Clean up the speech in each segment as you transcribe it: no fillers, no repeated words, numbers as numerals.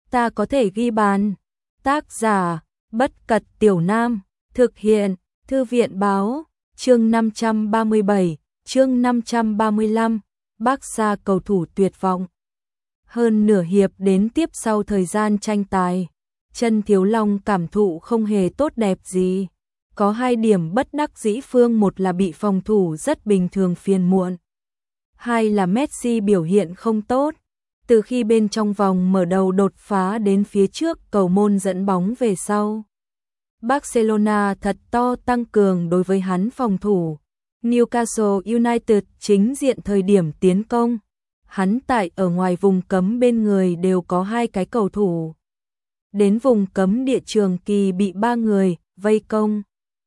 ta có thể ghi bàn. Tác giả, Bất Cật Tiểu Nam, thực hiện, Thư viện báo, chương 537, chương 535, Barca cầu thủ tuyệt vọng. Hơn nửa hiệp đến tiếp sau thời gian tranh tài, Trần Thiếu Long cảm thụ không hề tốt đẹp gì. Có hai điểm bất đắc dĩ phương, một là bị phòng thủ rất bình thường phiền muộn. Hai là Messi biểu hiện không tốt. Từ khi bên trong vòng mở đầu đột phá đến phía trước cầu môn dẫn bóng về sau, Barcelona thật to tăng cường đối với hắn phòng thủ. Newcastle United chính diện thời điểm tiến công, hắn tại ở ngoài vùng cấm bên người đều có hai cái cầu thủ. Đến vùng cấm địa Trường Kỳ bị ba người vây công.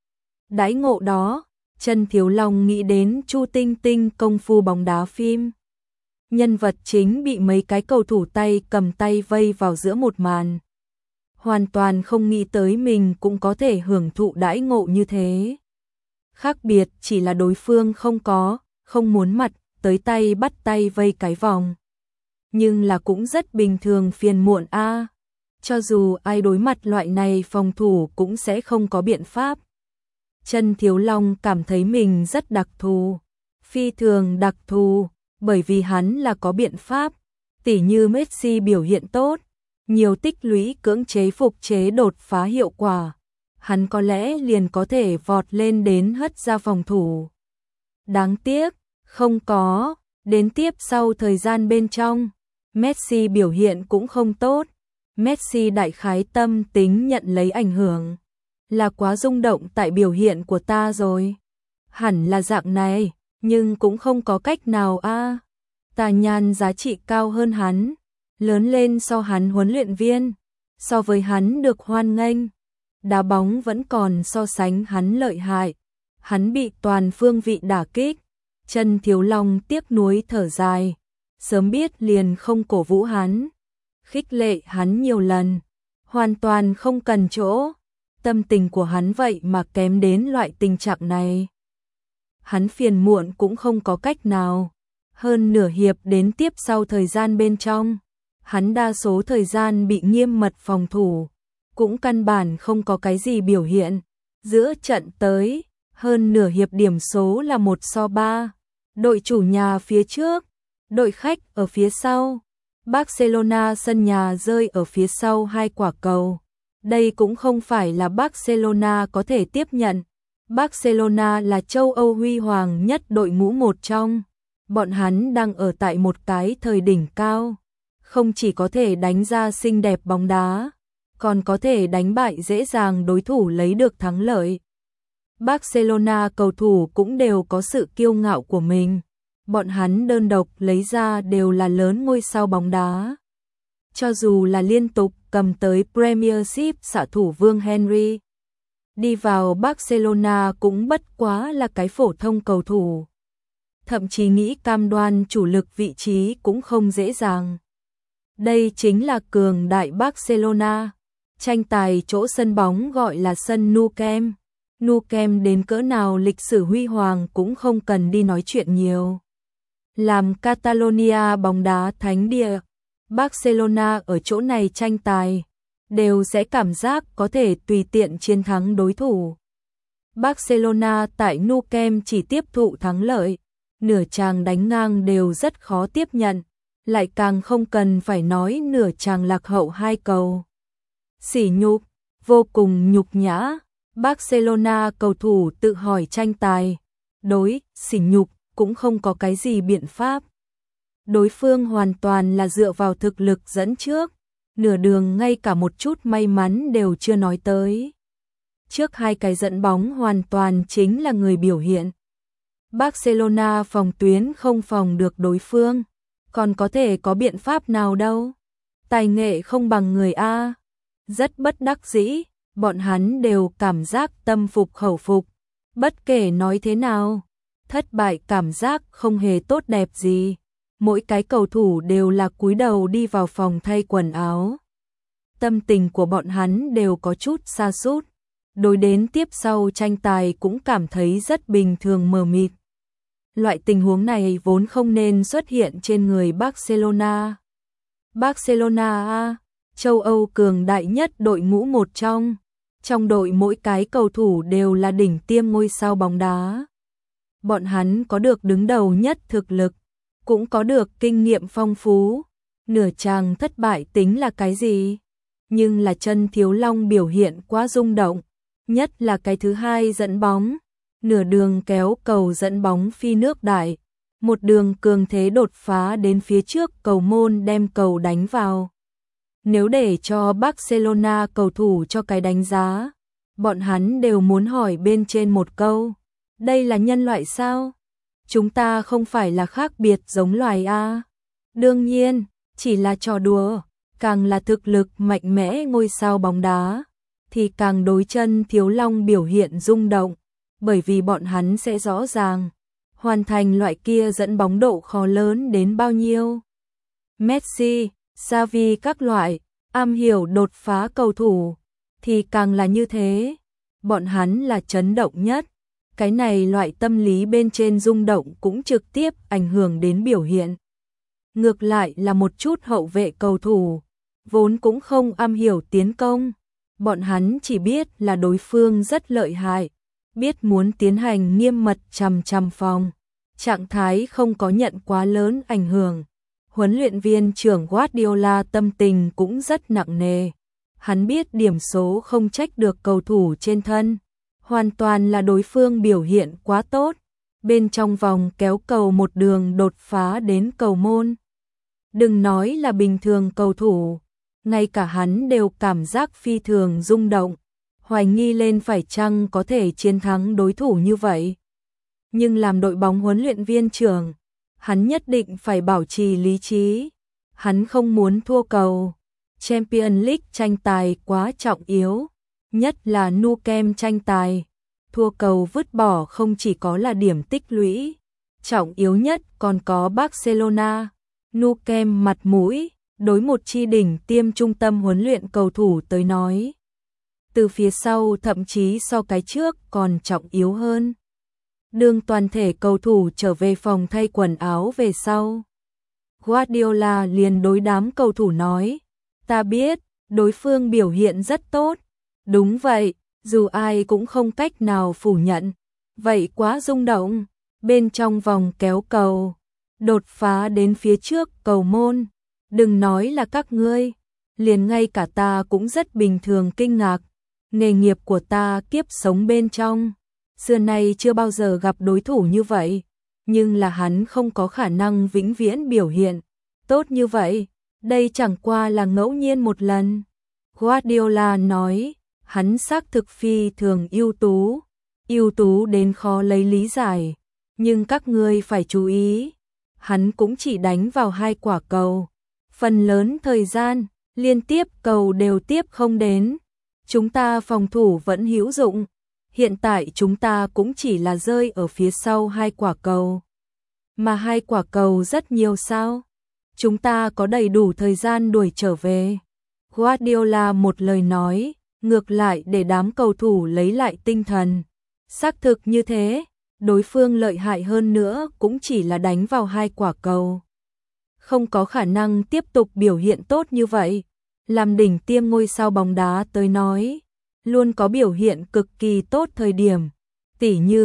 Đãi ngộ đó, Trần Thiếu Long nghĩ đến Chu Tinh Tinh công phu bóng đá phim. Nhân vật chính bị mấy cái cầu thủ tay cầm tay vây vào giữa một màn. Hoàn toàn không nghĩ tới mình cũng có thể hưởng thụ đãi ngộ như thế. Khác biệt chỉ là đối phương không muốn mặt, tới tay bắt tay vây cái vòng. Nhưng là cũng rất bình thường phiền muộn a. Cho dù ai đối mặt loại này phòng thủ cũng sẽ không có biện pháp. Trần Thiếu Long cảm thấy mình rất đặc thù, phi thường đặc thù, bởi vì hắn là có biện pháp, tỉ như Messi biểu hiện tốt, nhiều tích lũy cưỡng chế phục chế đột phá hiệu quả, hắn có lẽ liền có thể vọt lên đến hất ra phòng thủ. Đáng tiếc, không có, đến tiếp sau thời gian bên trong, Messi biểu hiện cũng không tốt, Messi đại khái tâm tính nhận lấy ảnh hưởng. Là quá rung động tại biểu hiện của ta rồi. Hẳn là dạng này, nhưng cũng không có cách nào a. Ta nhan giá trị cao hơn hắn, lớn lên so hắn huấn luyện viên, so với hắn được hoan nghênh. Đá bóng vẫn còn so sánh hắn lợi hại, hắn bị toàn phương vị đả kích. Trần Thiếu Long tiếc nuối thở dài, sớm biết liền không cổ vũ hắn, khích lệ hắn nhiều lần, hoàn toàn không cần chỗ. Tâm tình của hắn vậy mà kém đến loại tình trạng này. Hắn phiền muộn cũng không có cách nào. Hơn nửa hiệp đến tiếp sau thời gian bên trong, hắn đa số thời gian bị nghiêm mật phòng thủ, cũng căn bản không có cái gì biểu hiện. Giữa trận tới, hơn nửa hiệp điểm số là 1-3, đội chủ nhà phía trước, đội khách ở phía sau. Barcelona sân nhà rơi ở phía sau 2 quả cầu. Đây cũng không phải là Barcelona có thể tiếp nhận. Barcelona là châu Âu huy hoàng nhất đội ngũ một trong. Bọn hắn đang ở tại một cái thời đỉnh cao. Không chỉ có thể đánh ra xinh đẹp bóng đá, còn có thể đánh bại dễ dàng đối thủ lấy được thắng lợi. Barcelona cầu thủ cũng đều có sự kiêu ngạo của mình. Bọn hắn đơn độc lấy ra đều là lớn ngôi sao bóng đá. Cho dù là liên tục cầm tới Premiership xạ thủ Vương Henry, đi vào Barcelona cũng bất quá là cái phổ thông cầu thủ. Thậm chí nghĩ cam đoan chủ lực vị trí cũng không dễ dàng. Đây chính là cường đại Barcelona. Tranh tài chỗ sân bóng gọi là sân Nou Camp. Nou Camp đến cỡ nào lịch sử huy hoàng cũng không cần đi nói chuyện nhiều. Làm Catalonia bóng đá thánh địa, Barcelona ở chỗ này tranh tài, đều sẽ cảm giác có thể tùy tiện chiến thắng đối thủ. Barcelona tại Nou Camp chỉ tiếp thụ thắng lợi, nửa chàng đánh ngang đều rất khó tiếp nhận, lại càng không cần phải nói nửa chàng lạc hậu 2 cầu. Sỉ nhục, vô cùng nhục nhã. Barcelona cầu thủ tự hỏi tranh tài, đối, sỉ nhục, cũng không có cái gì biện pháp. Đối phương hoàn toàn là dựa vào thực lực dẫn trước, nửa đường ngay cả một chút may mắn đều chưa nói tới. Trước 2 cái dẫn bóng hoàn toàn chính là người biểu hiện. Barcelona phòng tuyến không phòng được đối phương, còn có thể có biện pháp nào đâu. Tài nghệ không bằng người A. Rất bất đắc dĩ, bọn hắn đều cảm giác tâm phục khẩu phục. Bất kể nói thế nào, thất bại cảm giác không hề tốt đẹp gì. Mỗi cái cầu thủ đều là cúi đầu đi vào phòng thay quần áo. Tâm tình của bọn hắn đều có chút sa sút. Đối đến tiếp sau tranh tài cũng cảm thấy rất bình thường mờ mịt. Loại tình huống này vốn không nên xuất hiện trên người Barcelona. Barcelona châu Âu cường đại nhất đội ngũ một trong đội mỗi cái cầu thủ đều là đỉnh tiêm ngôi sao bóng đá. Bọn hắn có được đứng đầu nhất thực lực, cũng có được kinh nghiệm phong phú. Nửa chàng thất bại tính là cái gì? Nhưng là Chân Thiếu Long biểu hiện quá rung động, nhất là cái thứ hai dẫn bóng, nửa đường kéo cầu dẫn bóng phi nước đại, một đường cường thế đột phá đến phía trước cầu môn đem cầu đánh vào. Nếu để cho Barcelona cầu thủ cho cái đánh giá, bọn hắn đều muốn hỏi bên trên một câu, đây là nhân loại sao? Chúng ta không phải là khác biệt giống loài a? Đương nhiên, chỉ là trò đùa, càng là thực lực mạnh mẽ ngôi sao bóng đá, thì càng đối Chân Thiếu Long biểu hiện rung động, bởi vì bọn hắn sẽ rõ ràng, hoàn thành loại kia dẫn bóng độ khó lớn đến bao nhiêu. Messi, Xavi các loại, am hiểu đột phá cầu thủ, thì càng là như thế, bọn hắn là chấn động nhất. Cái này loại tâm lý bên trên rung động cũng trực tiếp ảnh hưởng đến biểu hiện. Ngược lại là một chút hậu vệ cầu thủ, vốn cũng không am hiểu tiến công, bọn hắn chỉ biết là đối phương rất lợi hại, biết muốn tiến hành nghiêm mật chằm chằm phòng, trạng thái không có nhận quá lớn ảnh hưởng. Huấn luyện viên trưởng Guardiola tâm tình cũng rất nặng nề, hắn biết điểm số không trách được cầu thủ trên thân, hoàn toàn là đối phương biểu hiện quá tốt, bên trong vòng kéo cầu một đường đột phá đến cầu môn. Đừng nói là bình thường cầu thủ, ngay cả hắn đều cảm giác phi thường rung động, hoài nghi lên phải chăng có thể chiến thắng đối thủ như vậy. Nhưng làm đội bóng huấn luyện viên trưởng, hắn nhất định phải bảo trì lý trí, hắn không muốn thua cầu. Champions League tranh tài quá trọng yếu, nhất là Nou Camp tranh tài, thua cầu vứt bỏ không chỉ có là điểm tích lũy, trọng yếu nhất còn có Barcelona, Nou Camp mặt mũi, đối một chi đỉnh tiêm trung tâm huấn luyện cầu thủ tới nói. Từ phía sau thậm chí so cái trước còn trọng yếu hơn. Đương toàn thể cầu thủ trở về phòng thay quần áo về sau, Guardiola liền đối đám cầu thủ nói, ta biết, đối phương biểu hiện rất tốt. Đúng vậy, dù ai cũng không cách nào phủ nhận. Vậy quá rung động, bên trong vòng kéo cầu, đột phá đến phía trước cầu môn. Đừng nói là các ngươi, liền ngay cả ta cũng rất bình thường kinh ngạc. Nghề nghiệp của ta kiếp sống bên trong, xưa nay chưa bao giờ gặp đối thủ như vậy. Nhưng là hắn không có khả năng vĩnh viễn biểu hiện tốt như vậy. Đây chẳng qua là ngẫu nhiên một lần. Guardiola nói, hắn xác thực phi thường ưu tú đến khó lấy lý giải. Nhưng các ngươi phải chú ý, hắn cũng chỉ đánh vào 2 quả cầu. Phần lớn thời gian, liên tiếp cầu đều tiếp không đến. Chúng ta phòng thủ vẫn hữu dụng. Hiện tại chúng ta cũng chỉ là rơi ở phía sau 2 quả cầu. Mà 2 quả cầu rất nhiều sao? Chúng ta có đầy đủ thời gian đuổi trở về. Guardiola một lời nói, ngược lại để đám cầu thủ lấy lại tinh thần. Xác thực như thế, đối phương lợi hại hơn nữa cũng chỉ là đánh vào 2 quả cầu. Không có khả năng tiếp tục biểu hiện tốt như vậy. Làm đỉnh tiêm ngôi sao bóng đá tới nói, luôn có biểu hiện cực kỳ tốt thời điểm. Tỉ như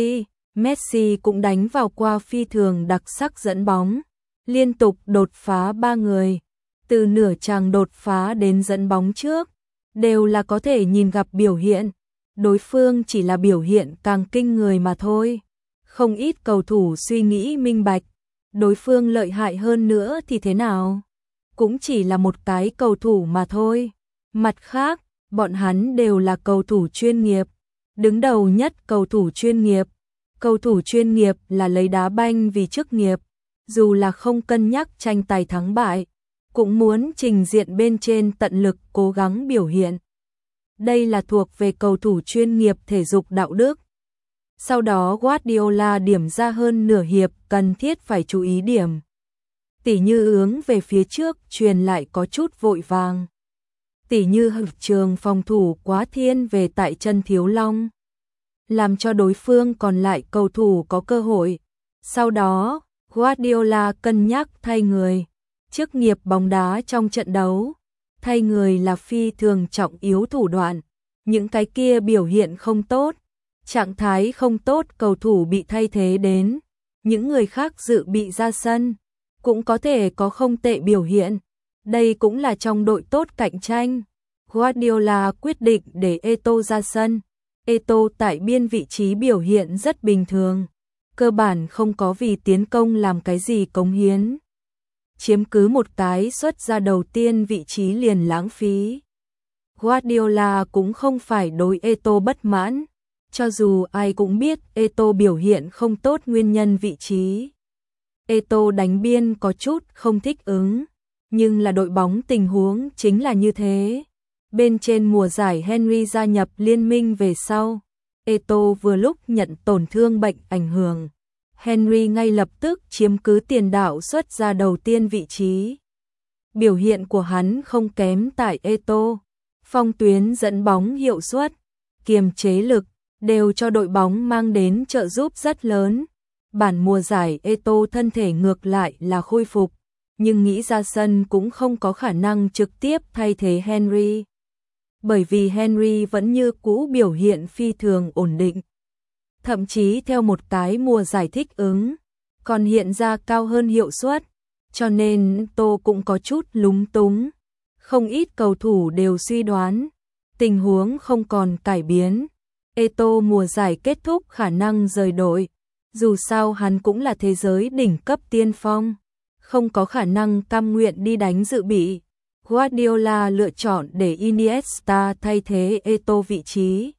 Messi cũng đánh vào qua phi thường đặc sắc dẫn bóng, liên tục đột phá 3 người, từ nửa chàng đột phá đến dẫn bóng trước, đều là có thể nhìn gặp biểu hiện. Đối phương chỉ là biểu hiện càng kinh người mà thôi. Không ít cầu thủ suy nghĩ minh bạch, đối phương lợi hại hơn nữa thì thế nào? Cũng chỉ là một cái cầu thủ mà thôi. Mặt khác, bọn hắn đều là cầu thủ chuyên nghiệp. Đứng đầu nhất cầu thủ chuyên nghiệp. Cầu thủ chuyên nghiệp là lấy đá banh vì chức nghiệp. Dù là không cân nhắc tranh tài thắng bại, cũng muốn trình diện bên trên tận lực cố gắng biểu hiện. Đây là thuộc về cầu thủ chuyên nghiệp thể dục đạo đức. Sau đó Guardiola điểm ra hơn nửa hiệp cần thiết phải chú ý điểm. Tỉ như hướng về phía trước truyền lại có chút vội vàng. Tỉ như trường phòng thủ quá thiên về tại Chân Thiếu Long, làm cho đối phương còn lại cầu thủ có cơ hội. Sau đó, Guardiola cân nhắc thay người. Chức nghiệp bóng đá trong trận đấu, thay người là phi thường trọng yếu thủ đoạn. Những cái kia biểu hiện không tốt, trạng thái không tốt cầu thủ bị thay thế đến, những người khác dự bị ra sân, cũng có thể có không tệ biểu hiện. Đây cũng là trong đội tốt cạnh tranh. Guardiola quyết định để Eto'o ra sân. Eto'o tại biên vị trí biểu hiện rất bình thường, cơ bản không có vì tiến công làm cái gì cống hiến. Chiếm cứ một cái xuất ra đầu tiên vị trí liền lãng phí. Guardiola cũng không phải đối Eto'o bất mãn, cho dù ai cũng biết Eto'o biểu hiện không tốt nguyên nhân vị trí. Eto'o đánh biên có chút không thích ứng, nhưng là đội bóng tình huống chính là như thế. Bên trên mùa giải Henry gia nhập liên minh về sau, Eto'o vừa lúc nhận tổn thương bệnh ảnh hưởng. Henry ngay lập tức chiếm cứ tiền đạo xuất ra đầu tiên vị trí. Biểu hiện của hắn không kém tại Eto'o, phong tuyến dẫn bóng hiệu suất, kiềm chế lực, đều cho đội bóng mang đến trợ giúp rất lớn. Bản mùa giải Eto'o thân thể ngược lại là khôi phục, nhưng nghĩ ra sân cũng không có khả năng trực tiếp thay thế Henry. Bởi vì Henry vẫn như cũ biểu hiện phi thường ổn định. Thậm chí theo một cái mùa giải thích ứng, còn hiện ra cao hơn hiệu suất, cho nên Eto'o cũng có chút lúng túng. Không ít cầu thủ đều suy đoán, tình huống không còn cải biến. Eto'o mùa giải kết thúc khả năng rời đội, dù sao hắn cũng là thế giới đỉnh cấp tiên phong, không có khả năng cam nguyện đi đánh dự bị. Guardiola lựa chọn để Iniesta thay thế Eto'o vị trí.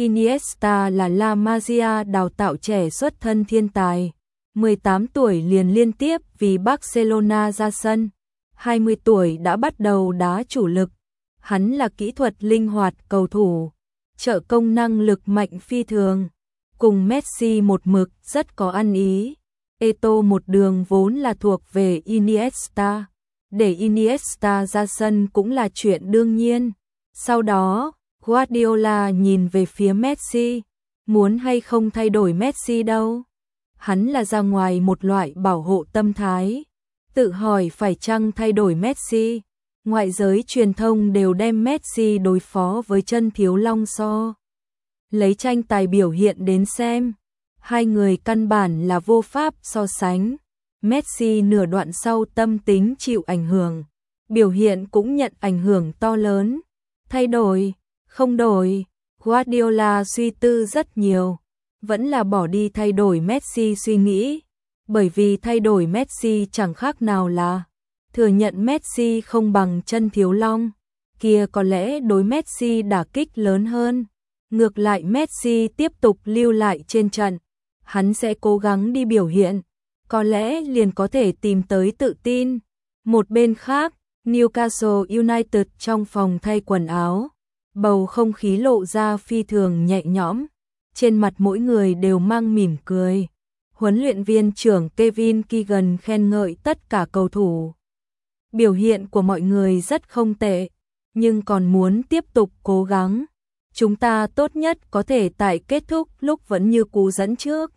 Iniesta là La Masia đào tạo trẻ xuất thân thiên tài, 18 tuổi liền liên tiếp vì Barcelona ra sân, 20 tuổi đã bắt đầu đá chủ lực. Hắn là kỹ thuật linh hoạt cầu thủ, trợ công năng lực mạnh phi thường, cùng Messi một mực rất có ăn ý. Eto'o một đường vốn là thuộc về Iniesta, để Iniesta ra sân cũng là chuyện đương nhiên. Sau đó, Guardiola nhìn về phía Messi, muốn hay không thay đổi Messi đâu. Hắn là ra ngoài một loại bảo hộ tâm thái, tự hỏi phải chăng thay đổi Messi. Ngoại giới truyền thông đều đem Messi đối phó với chân thiếu long so. Lấy tranh tài biểu hiện đến xem, hai người căn bản là vô pháp so sánh. Messi nửa đoạn sau tâm tính chịu ảnh hưởng, biểu hiện cũng nhận ảnh hưởng to lớn. Thay đổi, không đổi, Guardiola suy tư rất nhiều, vẫn là bỏ đi thay đổi Messi suy nghĩ, bởi vì thay đổi Messi chẳng khác nào là thừa nhận Messi không bằng chân thiếu long, kia có lẽ đối Messi đả kích lớn hơn. Ngược lại Messi tiếp tục lưu lại trên trận, hắn sẽ cố gắng đi biểu hiện, có lẽ liền có thể tìm tới tự tin. Một bên khác, Newcastle United trong phòng thay quần áo, bầu không khí lộ ra phi thường nhẹ nhõm, trên mặt mỗi người đều mang mỉm cười. Huấn luyện viên trưởng Kevin Keegan khen ngợi tất cả cầu thủ. Biểu hiện của mọi người rất không tệ, nhưng còn muốn tiếp tục cố gắng. Chúng ta tốt nhất có thể tại kết thúc lúc vẫn như cú dẫn trước.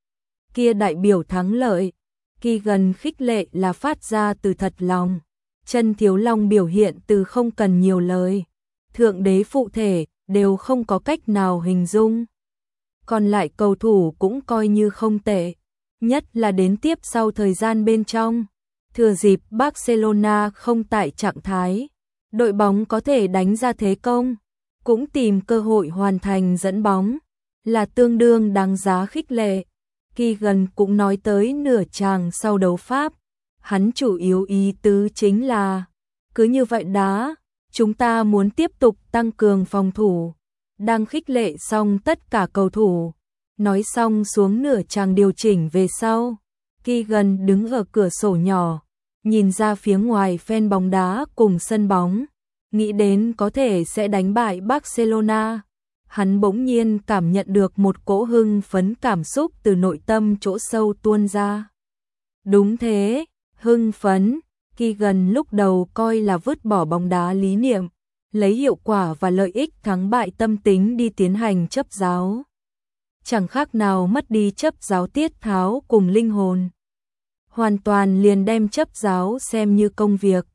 Kia đại biểu thắng lợi, Keegan khích lệ là phát ra từ thật lòng. Chân thiếu long biểu hiện từ không cần nhiều lời, thượng đế phụ thể đều không có cách nào hình dung. Còn lại cầu thủ cũng coi như không tệ, nhất là đến tiếp sau thời gian bên trong. Thừa dịp Barcelona không tại trạng thái, đội bóng có thể đánh ra thế công, cũng tìm cơ hội hoàn thành dẫn bóng, là tương đương đáng giá khích lệ. Keegan cũng nói tới nửa chàng sau đấu pháp, hắn chủ yếu ý tứ chính là, cứ như vậy đá, chúng ta muốn tiếp tục tăng cường phòng thủ. Đang khích lệ xong tất cả cầu thủ, nói xong xuống nửa chàng điều chỉnh về sau. Keegan đứng ở cửa sổ nhỏ, nhìn ra phía ngoài fan bóng đá cùng sân bóng, nghĩ đến có thể sẽ đánh bại Barcelona. Hắn bỗng nhiên cảm nhận được một cỗ hưng phấn cảm xúc từ nội tâm chỗ sâu tuôn ra. Đúng thế, hưng phấn. Keegan lúc đầu coi là vứt bỏ bóng đá lý niệm, lấy hiệu quả và lợi ích thắng bại tâm tính đi tiến hành chấp giáo. Chẳng khác nào mất đi chấp giáo tiết tháo cùng linh hồn. Hoàn toàn liền đem chấp giáo xem như công việc.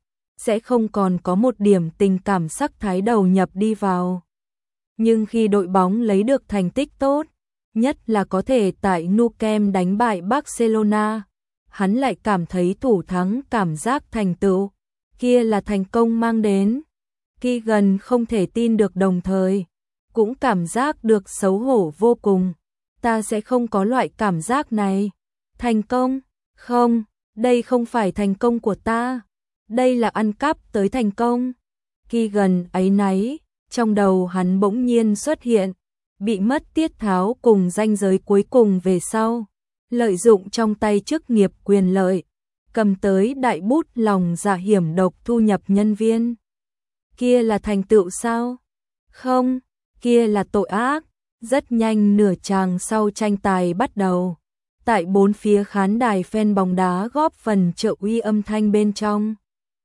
sẽ không còn có một điểm tình cảm sắc thái đầu nhập đi vào. Nhưng khi đội bóng lấy được thành tích tốt, nhất là có thể tại Nou Camp đánh bại Barcelona, hắn lại cảm thấy thủ thắng cảm giác thành tựu kia là thành công mang đến. Keegan không thể tin được, đồng thời cũng cảm giác được xấu hổ vô cùng. Ta sẽ không có loại cảm giác này. Thành công? Không, đây không phải thành công của ta. Đây là ăn cắp tới thành công. Keegan áy náy, trong đầu hắn bỗng nhiên xuất hiện, bị mất tiết tháo cùng ranh giới cuối cùng về sau. Lợi dụng trong tay chức nghiệp quyền lợi, cầm tới đại bút lòng dạ hiểm độc thu nhập nhân viên. Kia là thành tựu sao? Không, kia là tội ác. Rất nhanh nửa chàng sau tranh tài bắt đầu. Tại bốn phía khán đài fan bóng đá góp phần trợ uy âm thanh bên trong.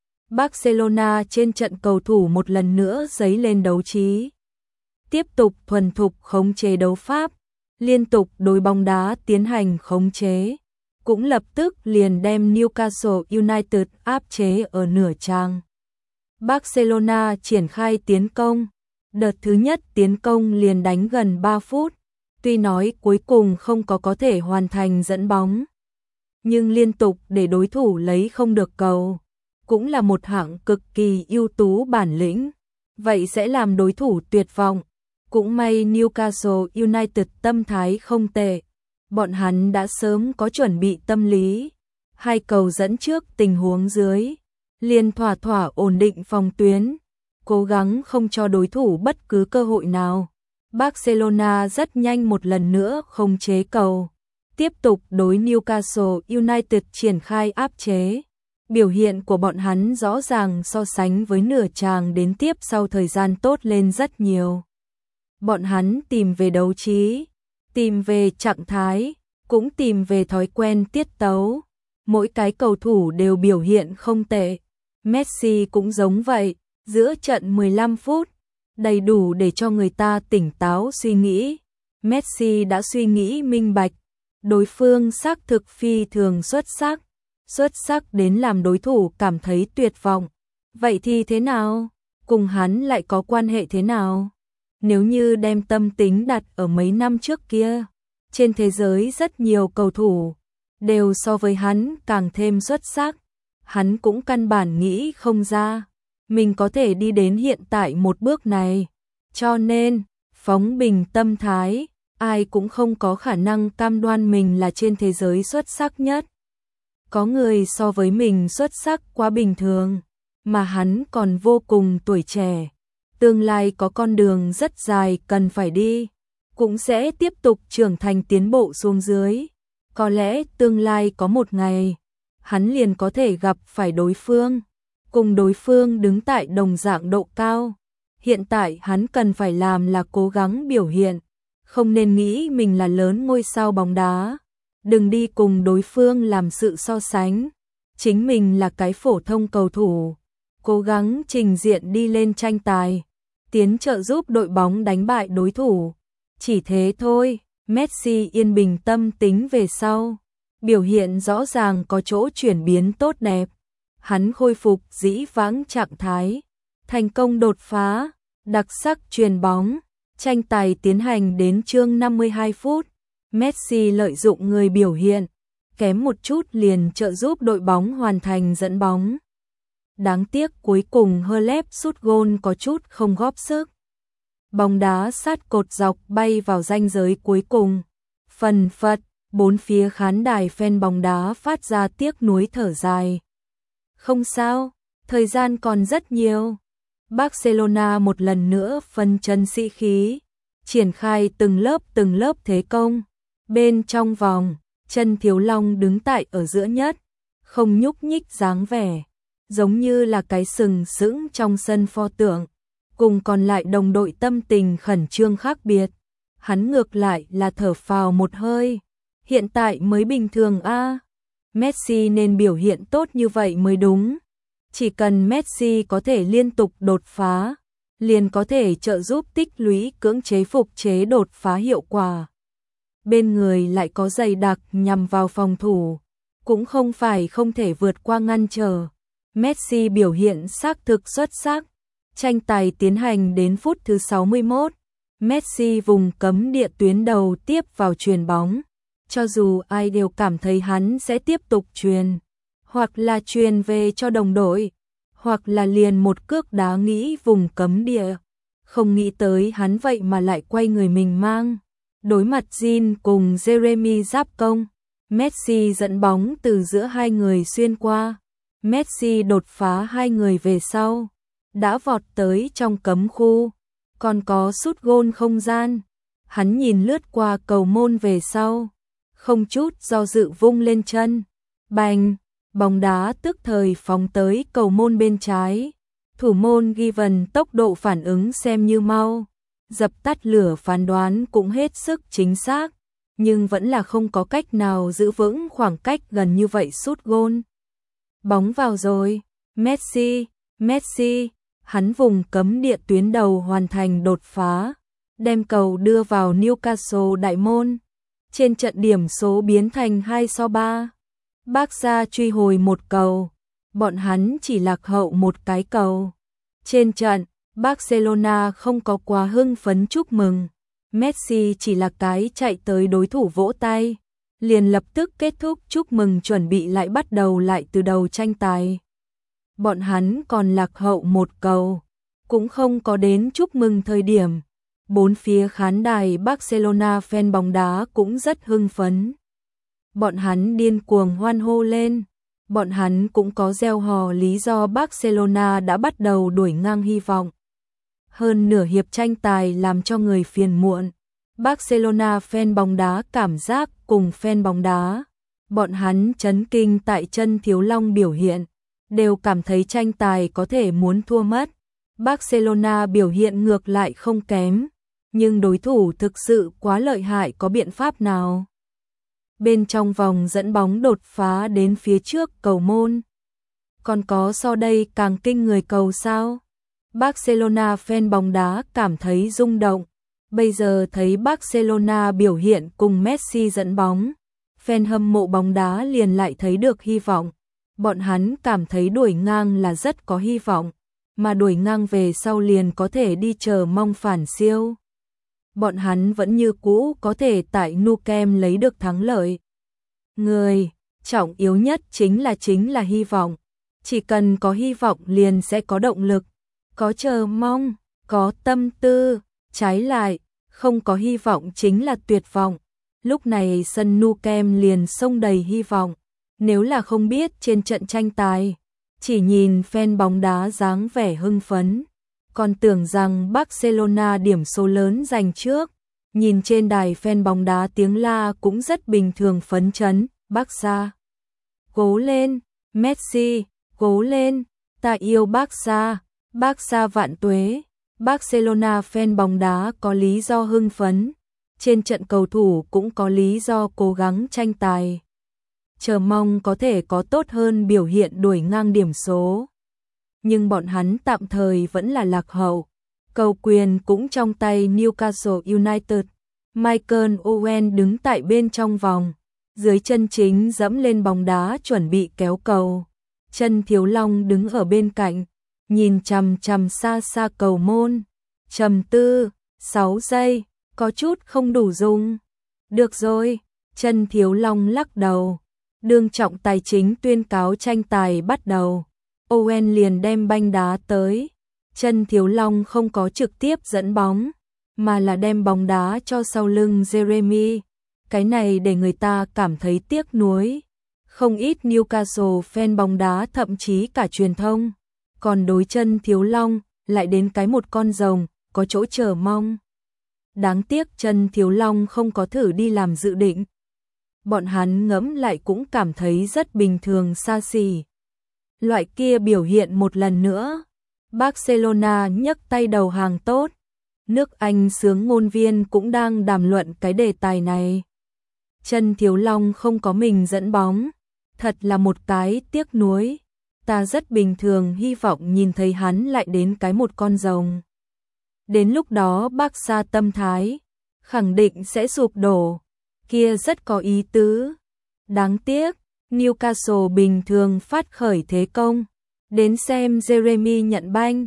Barcelona trên trận cầu thủ một lần nữa dấy lên đấu trí. Tiếp tục thuần thục khống chế đấu pháp, liên tục đối bóng đá tiến hành khống chế. Cũng lập tức liền đem Newcastle United áp chế ở nửa chàng. Barcelona triển khai tiến công. Đợt thứ nhất tiến công liền đánh gần 3 phút. Tuy nói cuối cùng không có thể hoàn thành dẫn bóng, nhưng liên tục để đối thủ lấy không được cầu, cũng là một hạng cực kỳ ưu tú bản lĩnh. Vậy sẽ làm đối thủ tuyệt vọng. Cũng may Newcastle United tâm thái không tệ. Bọn hắn đã sớm có chuẩn bị tâm lý. 2 cầu dẫn trước tình huống dưới, liền thỏa ổn định phòng tuyến, cố gắng không cho đối thủ bất cứ cơ hội nào. Barcelona rất nhanh một lần nữa khống chế cầu, tiếp tục đối Newcastle United triển khai áp chế. Biểu hiện của bọn hắn rõ ràng so sánh với nửa chàng đến tiếp sau thời gian tốt lên rất nhiều. Bọn hắn tìm về đấu trí, tìm về trạng thái, cũng tìm về thói quen tiết tấu. Mỗi cái cầu thủ đều biểu hiện không tệ. Messi cũng giống vậy, giữa trận 15 phút, đầy đủ để cho người ta tỉnh táo suy nghĩ. Messi đã suy nghĩ minh bạch, đối phương xác thực phi thường xuất sắc đến làm đối thủ cảm thấy tuyệt vọng. Vậy thì thế nào? Cùng hắn lại có quan hệ thế nào? Nếu như đem tâm tính đặt ở mấy năm trước kia, trên thế giới rất nhiều cầu thủ đều so với hắn càng thêm xuất sắc. Hắn cũng căn bản nghĩ không ra mình có thể đi đến hiện tại một bước này. Cho nên, phóng bình tâm thái, ai cũng không có khả năng cam đoan mình là trên thế giới xuất sắc nhất. Có người so với mình xuất sắc quá bình thường, mà hắn còn vô cùng tuổi trẻ. Tương lai có con đường rất dài cần phải đi, cũng sẽ tiếp tục trưởng thành tiến bộ xuống dưới. Có lẽ tương lai có một ngày, hắn liền có thể gặp phải đối phương, cùng đối phương đứng tại đồng dạng độ cao. Hiện tại hắn cần phải làm là cố gắng biểu hiện, không nên nghĩ mình là lớn ngôi sao bóng đá. Đừng đi cùng đối phương làm sự so sánh, chính mình là cái phổ thông cầu thủ, cố gắng trình diện đi lên tranh tài, tiến trợ giúp đội bóng đánh bại đối thủ. Chỉ thế thôi. Messi yên bình tâm tính về sau, biểu hiện rõ ràng có chỗ chuyển biến tốt đẹp. Hắn khôi phục dĩ vãng trạng thái, thành công đột phá, đặc sắc chuyền bóng. Tranh tài tiến hành đến chương 52 phút. Messi lợi dụng người biểu hiện kém một chút liền trợ giúp đội bóng hoàn thành dẫn bóng. Đáng tiếc cuối cùng Halep sút gôn có chút không góp sức. Bóng đá sát cột dọc bay vào ranh giới cuối cùng. Phần phật, bốn phía khán đài fan bóng đá phát ra tiếc nuối thở dài. Không sao, thời gian còn rất nhiều. Barcelona một lần nữa phân chân sĩ khí, triển khai từng lớp thế công. Bên trong vòng, chân Thiếu Long đứng tại ở giữa nhất, không nhúc nhích dáng vẻ, giống như là cái sừng sững trong sân pho tượng. Cùng còn lại đồng đội tâm tình khẩn trương khác biệt. Hắn ngược lại là thở phào một hơi. Hiện tại mới bình thường a. Messi nên biểu hiện tốt như vậy mới đúng. Chỉ cần Messi có thể liên tục đột phá, liền có thể trợ giúp tích lũy cưỡng chế phục chế đột phá hiệu quả. Bên người lại có dày đặc nhằm vào phòng thủ, cũng không phải không thể vượt qua ngăn trở. Messi biểu hiện xác thực xuất sắc. Tranh tài tiến hành đến phút thứ 61. Messi vùng cấm địa tuyến đầu tiếp vào chuyền bóng. Cho dù ai đều cảm thấy hắn sẽ tiếp tục chuyền, hoặc là chuyền về cho đồng đội, hoặc là liền một cước đá nghĩ vùng cấm địa. Không nghĩ tới hắn vậy mà lại quay người mình mang. Đối mặt Jin cùng Jeremy giáp công, Messi dẫn bóng từ giữa hai người xuyên qua. Messi đột phá hai người về sau, đã vọt tới trong cấm khu, còn có sút gôn không gian. Hắn nhìn lướt qua cầu môn về sau, không chút do dự vung lên chân. Bành, bóng đá tức thời phóng tới cầu môn bên trái. Thủ môn Given tốc độ phản ứng xem như mau, dập tắt lửa phán đoán cũng hết sức chính xác, nhưng vẫn là không có cách nào giữ vững khoảng cách gần như vậy sút gôn. Bóng vào rồi, Messi, hắn vùng cấm địa tuyến đầu hoàn thành đột phá, đem cầu đưa vào Newcastle đại môn. Trên trận điểm số biến thành 2-3. Barca truy hồi một cầu, bọn hắn chỉ lạc hậu một cái cầu. Trên trận, Barcelona không có quá hưng phấn chúc mừng. Messi chỉ là cái chạy tới đối thủ vỗ tay, liền lập tức kết thúc chúc mừng chuẩn bị lại bắt đầu lại từ đầu tranh tài. Bọn hắn còn lạc hậu một cầu, cũng không có đến chúc mừng thời điểm. Bốn phía khán đài Barcelona fan bóng đá cũng rất hưng phấn. Bọn hắn điên cuồng hoan hô lên. Bọn hắn cũng có gieo hò lý do Barcelona đã bắt đầu đuổi ngang hy vọng. Hơn nửa hiệp tranh tài làm cho người phiền muộn. Barcelona fan bóng đá cảm giác cùng fan bóng đá. Bọn hắn chấn kinh tại chân Thiếu Long biểu hiện, đều cảm thấy tranh tài có thể muốn thua mất. Barcelona biểu hiện ngược lại không kém, nhưng đối thủ thực sự quá lợi hại, có biện pháp nào? Bên trong vòng dẫn bóng đột phá đến phía trước cầu môn. Còn có so đây càng kinh người cầu sao? Barcelona fan bóng đá cảm thấy rung động. Bây giờ thấy Barcelona biểu hiện cùng Messi dẫn bóng, fan hâm mộ bóng đá liền lại thấy được hy vọng. Bọn hắn cảm thấy đuổi ngang là rất có hy vọng, mà đuổi ngang về sau liền có thể đi chờ mong phản siêu. Bọn hắn vẫn như cũ có thể tại Nou Camp lấy được thắng lợi. Người trọng yếu nhất chính là hy vọng. Chỉ cần có hy vọng liền sẽ có động lực, có chờ mong, có tâm tư. Trái lại, không có hy vọng chính là tuyệt vọng. Lúc này sân Nou Camp liền xông đầy hy vọng. Nếu là không biết trên trận tranh tài, chỉ nhìn fan bóng đá dáng vẻ hưng phấn, còn tưởng rằng Barcelona điểm số lớn giành trước. Nhìn trên đài fan bóng đá tiếng la cũng rất bình thường, phấn chấn. Barca, cố lên, Messi, cố lên, ta yêu Barca, Barca vạn tuế. Barcelona fan bóng đá có lý do hưng phấn, trên trận cầu thủ cũng có lý do cố gắng tranh tài, chờ mong có thể có tốt hơn biểu hiện đuổi ngang điểm số. Nhưng bọn hắn tạm thời vẫn là lạc hậu, cầu quyền cũng trong tay Newcastle United. Michael Owen đứng tại bên trong vòng, dưới chân chính dẫm lên bóng đá chuẩn bị kéo cầu. Chân Thiếu Long đứng ở bên cạnh, nhìn chằm chằm xa xa cầu môn, trầm tư. 6 giây, có chút không đủ dùng. Được rồi, Chân Thiếu Long lắc đầu. Đương trọng tài chính tuyên cáo tranh tài bắt đầu, Owen liền đem banh đá tới. Chân Thiếu Long không có trực tiếp dẫn bóng, mà là đem bóng đá cho sau lưng Jeremy. Cái này để người ta cảm thấy tiếc nuối. Không ít Newcastle fan bóng đá, thậm chí cả truyền thông, còn đối Chân Thiếu Long lại đến cái một con rồng, có chỗ chờ mong. Đáng tiếc Chân Thiếu Long không có thử đi làm dự định. Bọn hắn ngẫm lại cũng cảm thấy rất bình thường, xa xỉ. Loại kia biểu hiện một lần nữa. Barcelona nhấc tay đầu hàng tốt. Nước Anh xướng ngôn viên cũng đang đàm luận cái đề tài này. Chân Thiếu Long không có mình dẫn bóng, thật là một cái tiếc nuối. Ta rất bình thường hy vọng nhìn thấy hắn lại đến cái một con rồng. Đến lúc đó Barca tâm thái khẳng định sẽ sụp đổ, kia rất có ý tứ. Đáng tiếc, Newcastle bình thường phát khởi thế công, Đến xem Jeremy nhận banh.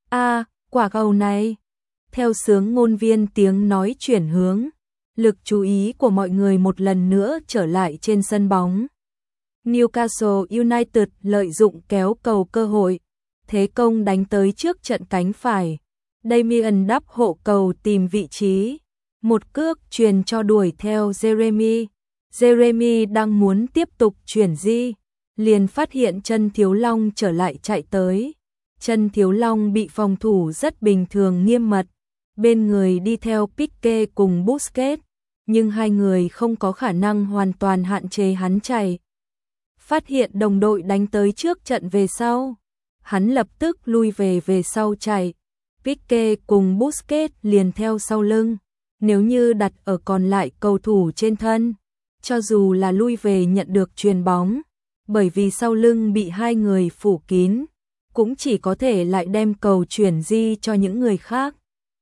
Quả cầu này. Theo sướng ngôn viên tiếng nói chuyển hướng, lực chú ý của mọi người một lần nữa trở lại trên sân bóng. Newcastle United lợi dụng kéo cầu cơ hội, thế công đánh tới trước trận cánh phải. Damien đắp hộ cầu tìm vị trí, một cước truyền cho đuổi theo Jeremy. Jeremy đang muốn tiếp tục chuyển di, liền phát hiện chân Thiếu Long trở lại chạy tới. Chân Thiếu Long bị phòng thủ rất bình thường nghiêm mật, bên người đi theo Pique cùng Busquets, nhưng hai người không có khả năng hoàn toàn hạn chế hắn chạy. Phát hiện đồng đội đánh tới trước trận về sau, hắn lập tức lui về sau chạy. Pique cùng Busquets liền theo sau lưng, nếu như đặt ở còn lại cầu thủ trên thân, cho dù là lui về nhận được chuyền bóng, bởi vì sau lưng bị hai người phủ kín, cũng chỉ có thể lại đem cầu chuyển di cho những người khác.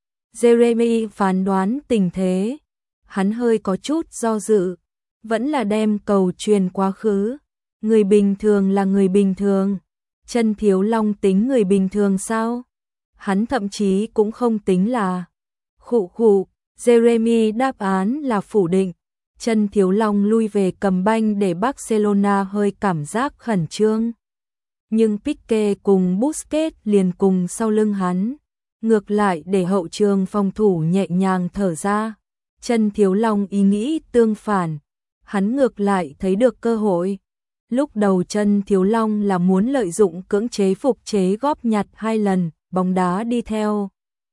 Jeremy phán đoán tình thế, hắn hơi có chút do dự, vẫn là đem cầu truyền quá khứ. Người bình thường là người bình thường, chân Thiếu Long tính người bình thường sao? Hắn thậm chí cũng không tính là. Khụ, Jeremy đáp án là phủ định. Chân Thiếu Long lui về cầm banh để Barcelona hơi cảm giác khẩn trương. Nhưng Pique cùng Busquets liền cùng sau lưng hắn, ngược lại để hậu trường phòng thủ nhẹ nhàng thở ra. Chân Thiếu Long ý nghĩ tương phản, hắn ngược lại thấy được cơ hội. Lúc đầu chân Thiếu Long là muốn lợi dụng cưỡng chế phục chế góp nhặt 2 lần, bóng đá đi theo.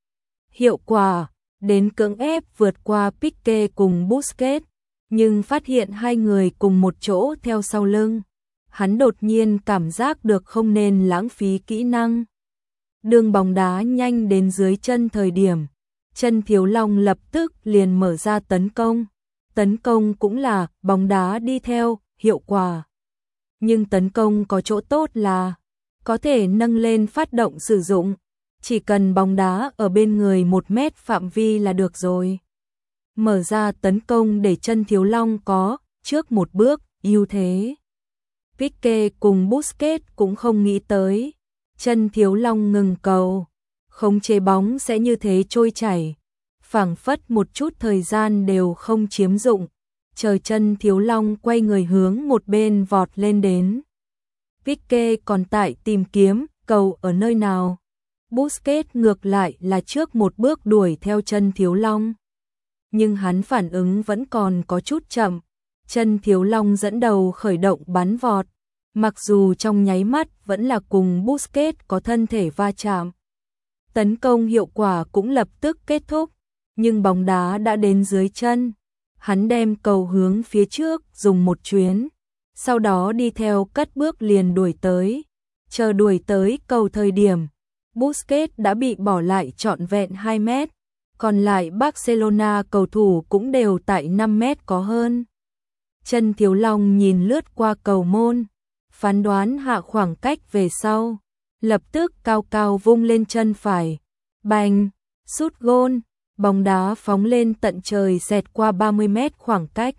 Hiệu quả, đến cưỡng ép vượt qua Pique cùng Busquets, nhưng phát hiện hai người cùng một chỗ theo sau lưng. Hắn đột nhiên cảm giác được không nên lãng phí kỹ năng. Đường bóng đá nhanh đến dưới chân thời điểm, chân Thiếu Long lập tức liền mở ra tấn công. Tấn công cũng là bóng đá đi theo, hiệu quả. Nhưng tấn công có chỗ tốt là có thể nâng lên phát động sử dụng, chỉ cần bóng đá ở bên người 1 mét phạm vi là được rồi. Mở ra tấn công để chân Thiếu Long có trước một bước ưu thế. Pique cùng Busquets cũng không nghĩ tới, chân Thiếu Long ngừng cầu, khống chế bóng sẽ như thế trôi chảy, phảng phất một chút thời gian đều không chiếm dụng. Chờ chân Thiếu Long quay người hướng một bên vọt lên đến. Pique còn tại tìm kiếm cầu ở nơi nào. Busquets ngược lại là trước một bước đuổi theo chân Thiếu Long. Nhưng hắn phản ứng vẫn còn có chút chậm. Chân Thiếu Long dẫn đầu khởi động bắn vọt. Mặc dù trong nháy mắt vẫn là cùng Busquets có thân thể va chạm. Tấn công hiệu quả cũng lập tức kết thúc. Nhưng bóng đá đã đến dưới chân. Hắn đem cầu hướng phía trước dùng một chuyến, sau đó đi theo cất bước liền đuổi tới. Chờ đuổi tới cầu thời điểm, Busquets đã bị bỏ lại trọn vẹn 2 mét, còn lại Barcelona cầu thủ cũng đều tại 5 mét có hơn. Chân Thiếu Long nhìn lướt qua cầu môn, phán đoán hạ khoảng cách về sau, lập tức cao cao vung lên chân phải, bành, sút gôn. Bóng đá phóng lên tận trời xẹt qua 30 mét khoảng cách.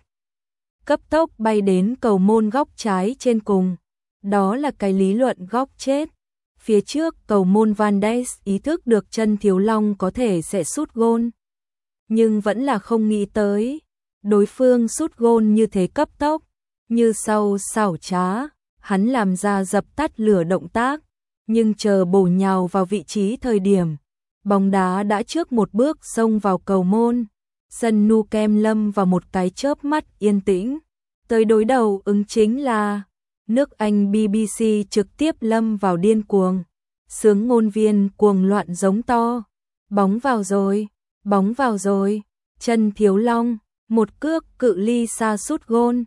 Cấp tốc bay đến cầu môn góc trái trên cùng. Đó là cái lý luận góc chết. Phía trước cầu môn Van Dijk ý thức được chân Thiếu Long có thể sẽ sút gôn. Nhưng vẫn là không nghĩ tới. Đối phương sút gôn như thế cấp tốc. Như sau xảo trá. Hắn làm ra dập tắt lửa động tác. Nhưng chờ bổ nhào vào vị trí thời điểm. Bóng đá đã trước một bước xông vào cầu môn. Sân Nou Camp lâm vào một cái chớp mắt yên tĩnh. Tới đối đầu ứng chính là nước Anh BBC trực tiếp lâm vào điên cuồng. Sướng ngôn viên cuồng loạn giống to. Bóng vào rồi, bóng vào rồi. Chân Thiếu Long, một cước cự ly xa sút gôn.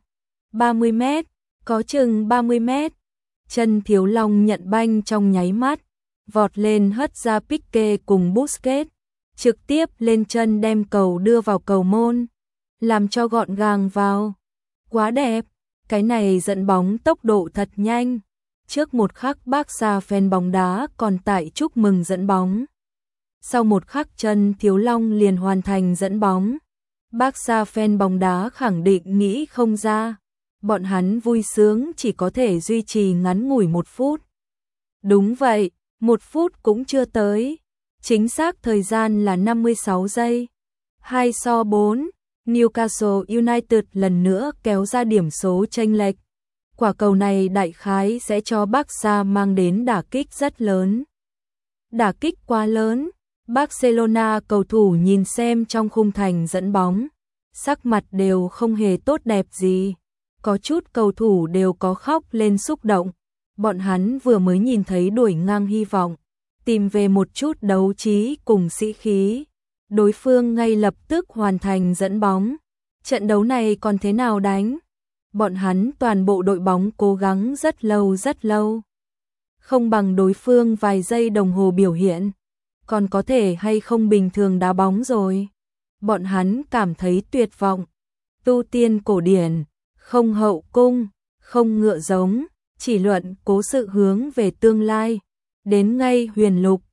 30 mét, có chừng 30 mét. Chân Thiếu Long nhận banh trong nháy mắt. Vọt lên hất ra Pique cùng Busquets, trực tiếp lên chân đem cầu đưa vào cầu môn, làm cho gọn gàng vào. Quá đẹp, cái này dẫn bóng tốc độ thật nhanh. Trước một khắc Barca fan bóng đá còn tại chúc mừng dẫn bóng. Sau một khắc chân Thiếu Long liền hoàn thành dẫn bóng. Barca fan bóng đá khẳng định nghĩ không ra. Bọn hắn vui sướng chỉ có thể duy trì ngắn ngủi 1 phút. Đúng vậy, 1 phút cũng chưa tới. Chính xác thời gian là 56 giây. 2-4, Newcastle United lần nữa kéo ra điểm số chênh lệch. Quả cầu này đại khái sẽ cho Barca mang đến đả kích rất lớn. Đả kích quá lớn, Barcelona cầu thủ nhìn xem trong khung thành dẫn bóng, sắc mặt đều không hề tốt đẹp gì. Có chút cầu thủ đều có khóc lên xúc động. Bọn hắn vừa mới nhìn thấy đuổi ngang hy vọng, tìm về một chút đấu trí cùng sĩ khí. Đối phương ngay lập tức hoàn thành dẫn bóng. Trận đấu này còn thế nào đánh? Bọn hắn toàn bộ đội bóng cố gắng rất lâu. Không bằng đối phương vài giây đồng hồ biểu hiện. Còn có thể hay không bình thường đá bóng rồi. Bọn hắn cảm thấy tuyệt vọng. Tu tiên cổ điển, không hậu cung, không ngựa giống, chỉ luận cố sự hướng về tương lai. Đến ngay huyền lục,